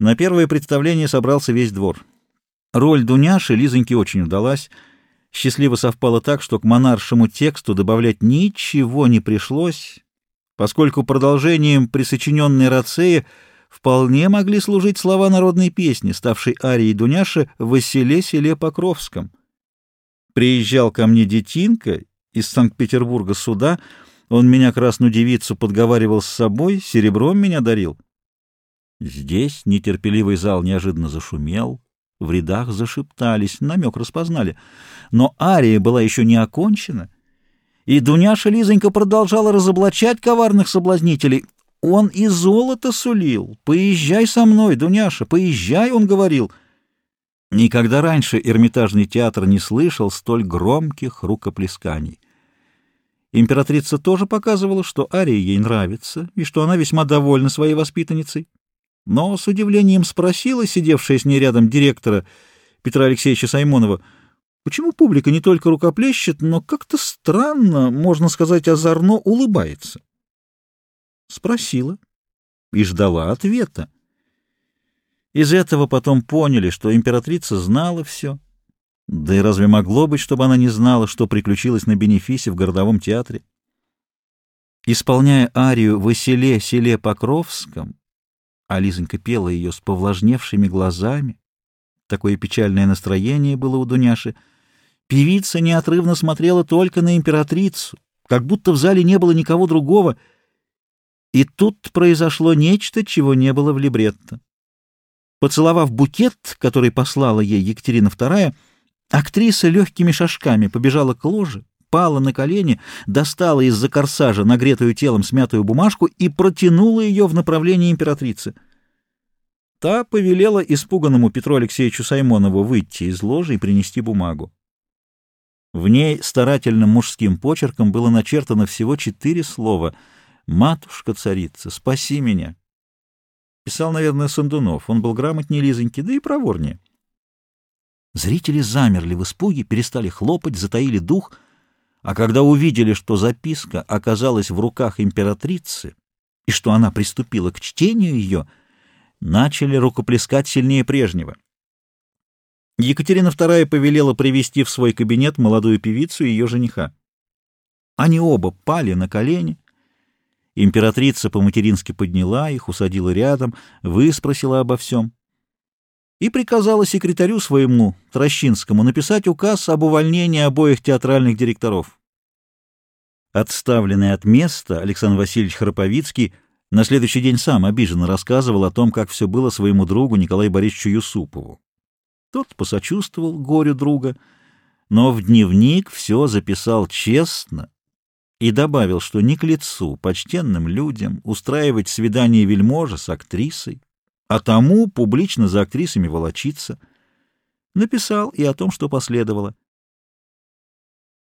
На первое представление собрался весь двор. Роль Дуняши Лизоньке очень удалась. Счастливо совпало так, что к монаршему тексту добавлять ничего не пришлось, поскольку продолжением присочиненной Рацеи вполне могли служить слова народной песни, ставшей арией Дуняши в селе Покровском. Приезжал ко мне детинка из Санкт-Петербурга сюда, он меня, красную девицу, подговаривал с собой, серебром меня дарил. Здесь нетерпеливый зал неожиданно зашумел, в рядах зашептались, намек распознали. Но ария была еще не окончена, и Дуняша Лизонька продолжала разоблачать коварных соблазнителей. Он и золото сулил. «Поезжай со мной, Дуняша, поезжай», — он говорил. Никогда раньше Эрмитажный театр не слышал столь громких рукоплесканий. Императрица тоже показывала, что ария ей нравится, и что она весьма довольна своей воспитанницей. Но с удивлением спросила сидевшая с ней рядом директора Петра Алексеевича Саймонова, почему публика не только рукоплещет, но как-то странно, можно сказать, озорно улыбается. Спросила и ждала ответа. Из этого потом поняли, что императрица знала все. Да и разве могло быть, чтобы она не знала, что приключилось на бенефисе в городовом театре? Исполняя арию «Во селе Покровском», а Лизонька пела ее с повлажневшими глазами, такое печальное настроение было у Дуняши, певица неотрывно смотрела только на императрицу, как будто в зале не было никого другого, и тут произошло нечто, чего не было в либретто. Поцеловав букет, который послала ей Екатерина II, актриса легкими шажками побежала к ложе, пала на колени, достала из-за корсажа нагретую телом смятую бумажку и протянула ее в направлении императрицы. Та повелела испуганному Петру Алексеевичу Саймонову выйти из ложи и принести бумагу. В ней старательным мужским почерком было начертано всего 4 слова: «Матушка-царица, спаси меня». Писал, наверное, Сандунов. Он был грамотнее Лизоньки, да и проворнее. Зрители замерли в испуге, перестали хлопать, затаили дух, а когда увидели, что записка оказалась в руках императрицы и что она приступила к чтению ее, начали рукоплескать сильнее прежнего. Екатерина II повелела привести в свой кабинет молодую певицу и ее жениха. Они оба пали на колени. Императрица по-матерински подняла их, усадила рядом, выспросила обо всем и приказала секретарю своему, Трощинскому, написать указ об увольнении обоих театральных директоров. Отставленный от места Александр Васильевич Храповицкий на следующий день сам обиженно рассказывал о том, как все было своему другу Николаю Борисовичу Юсупову. Тот посочувствовал горю друга, но в дневник все записал честно и добавил, что не к лицу почтенным людям устраивать свидание вельможа с актрисой, а тому публично за актрисами волочиться. Написал и о том, что последовало.